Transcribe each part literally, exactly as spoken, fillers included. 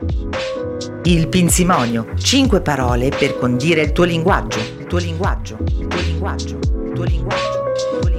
Il pinzimonio. Cinque parole per condire il tuo linguaggio. Il tuo linguaggio. Il tuo linguaggio. Il tuo linguaggio. Il tuo linguaggio.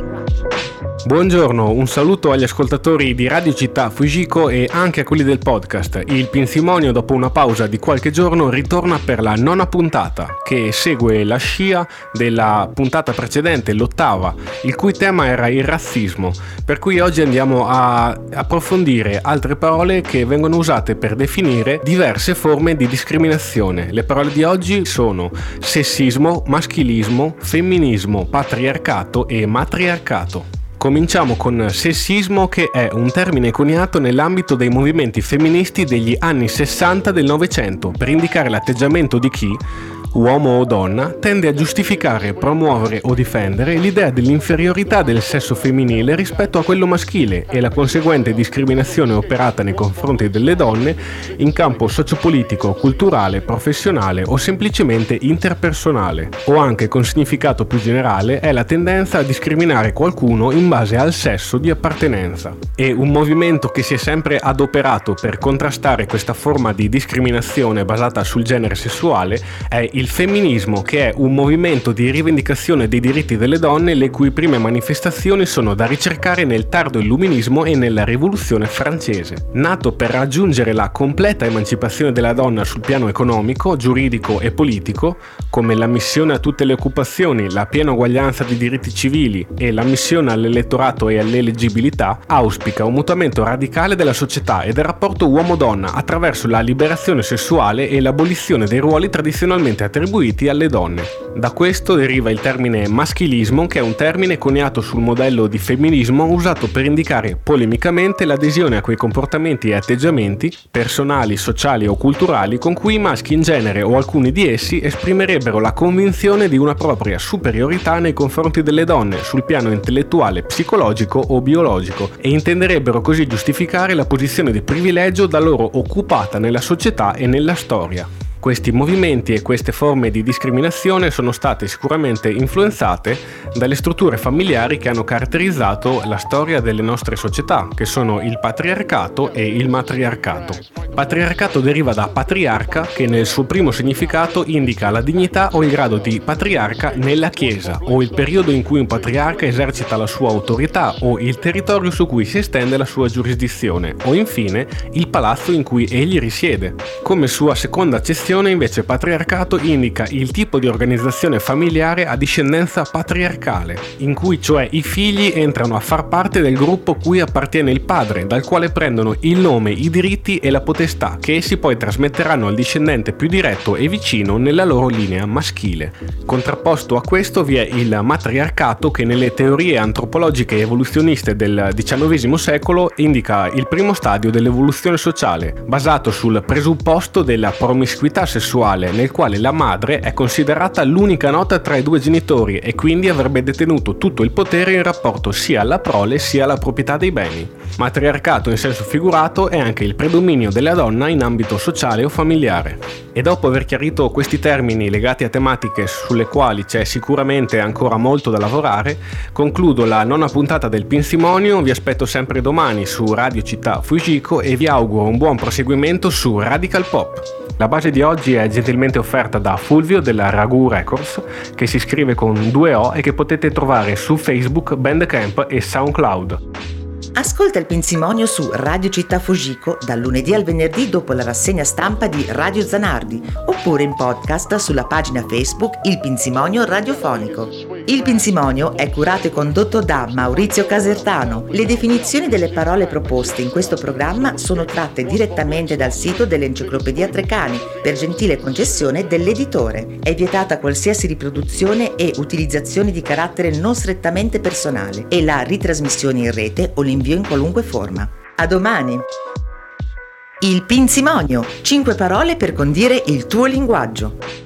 Buongiorno, un saluto agli ascoltatori di Radio Città Fujiko e anche a quelli del podcast. Il pinzimonio, dopo una pausa di qualche giorno, ritorna per la nona puntata, che segue la scia della puntata precedente, l'ottava, il cui tema era il razzismo. Per cui oggi andiamo a approfondire altre parole che vengono usate per definire diverse forme di discriminazione. Le parole di oggi sono sessismo, maschilismo, femminismo, patriarcato e matriarcato. Cominciamo con sessismo, che è un termine coniato nell'ambito dei movimenti femministi degli anni sessanta del Novecento per indicare l'atteggiamento di chi, uomo o donna, tende a giustificare, promuovere o difendere l'idea dell'inferiorità del sesso femminile rispetto a quello maschile e la conseguente discriminazione operata nei confronti delle donne in campo sociopolitico, culturale, professionale o semplicemente interpersonale. O anche con significato più generale è la tendenza a discriminare qualcuno in base al sesso di appartenenza. E un movimento che si è sempre adoperato per contrastare questa forma di discriminazione basata sul genere sessuale è il Il femminismo, che è un movimento di rivendicazione dei diritti delle donne, le cui prime manifestazioni sono da ricercare nel tardo illuminismo e nella rivoluzione francese. Nato per raggiungere la completa emancipazione della donna sul piano economico, giuridico e politico, come l'ammissione a tutte le occupazioni, la piena uguaglianza di diritti civili e l'ammissione all'elettorato e all'eleggibilità, auspica un mutamento radicale della società e del rapporto uomo-donna attraverso la liberazione sessuale e l'abolizione dei ruoli tradizionalmente attribuiti alle donne. Da questo deriva il termine maschilismo, che è un termine coniato sul modello di femminismo usato per indicare polemicamente l'adesione a quei comportamenti e atteggiamenti personali, sociali o culturali con cui i maschi in genere o alcuni di essi esprimerebbero la convinzione di una propria superiorità nei confronti delle donne sul piano intellettuale, psicologico o biologico e intenderebbero così giustificare la posizione di privilegio da loro occupata nella società e nella storia. Questi movimenti e queste forme di discriminazione sono state sicuramente influenzate dalle strutture familiari che hanno caratterizzato la storia delle nostre società, che sono il patriarcato e il matriarcato. Patriarcato deriva da patriarca, che nel suo primo significato indica la dignità o il grado di patriarca nella Chiesa, o il periodo in cui un patriarca esercita la sua autorità o il territorio su cui si estende la sua giurisdizione, o infine il palazzo in cui egli risiede. Come sua seconda accezione invece patriarcato indica il tipo di organizzazione familiare a discendenza patriarcale, in cui cioè i figli entrano a far parte del gruppo cui appartiene il padre, dal quale prendono il nome, i diritti e la potestà, che essi poi trasmetteranno al discendente più diretto e vicino nella loro linea maschile. Contrapposto a questo vi è il matriarcato, che nelle teorie antropologiche e evoluzioniste del diciannovesimo secolo indica il primo stadio dell'evoluzione sociale, basato sul presupposto della promiscuità sessuale, nel quale la madre è considerata l'unica nota tra i due genitori e quindi avrebbe detenuto tutto il potere in rapporto sia alla prole sia alla proprietà dei beni. Matriarcato in senso figurato è anche il predominio della donna in ambito sociale o familiare. E dopo aver chiarito questi termini legati a tematiche sulle quali c'è sicuramente ancora molto da lavorare, concludo la nona puntata del Pinzimonio. Vi aspetto sempre domani su Radio Città Fujiko e vi auguro un buon proseguimento su Radical Pop. La base di oggi è gentilmente offerta da Fulvio della Ragu Records, che si scrive con due O e che potete trovare su Facebook, Bandcamp e SoundCloud. Ascolta il Pinzimonio su Radio Città Fujiko dal lunedì al venerdì dopo la rassegna stampa di Radio Zanardi, oppure in podcast sulla pagina Facebook Il Pinzimonio Radiofonico. Il Pinzimonio è curato e condotto da Maurizio Casertano. Le definizioni delle parole proposte in questo programma sono tratte direttamente dal sito dell'Enciclopedia Treccani, per gentile concessione dell'editore. È vietata qualsiasi riproduzione e utilizzazione di carattere non strettamente personale e la ritrasmissione in rete o l'invio in qualunque forma. A domani! Il Pinzimonio. Cinque parole per condire il tuo linguaggio.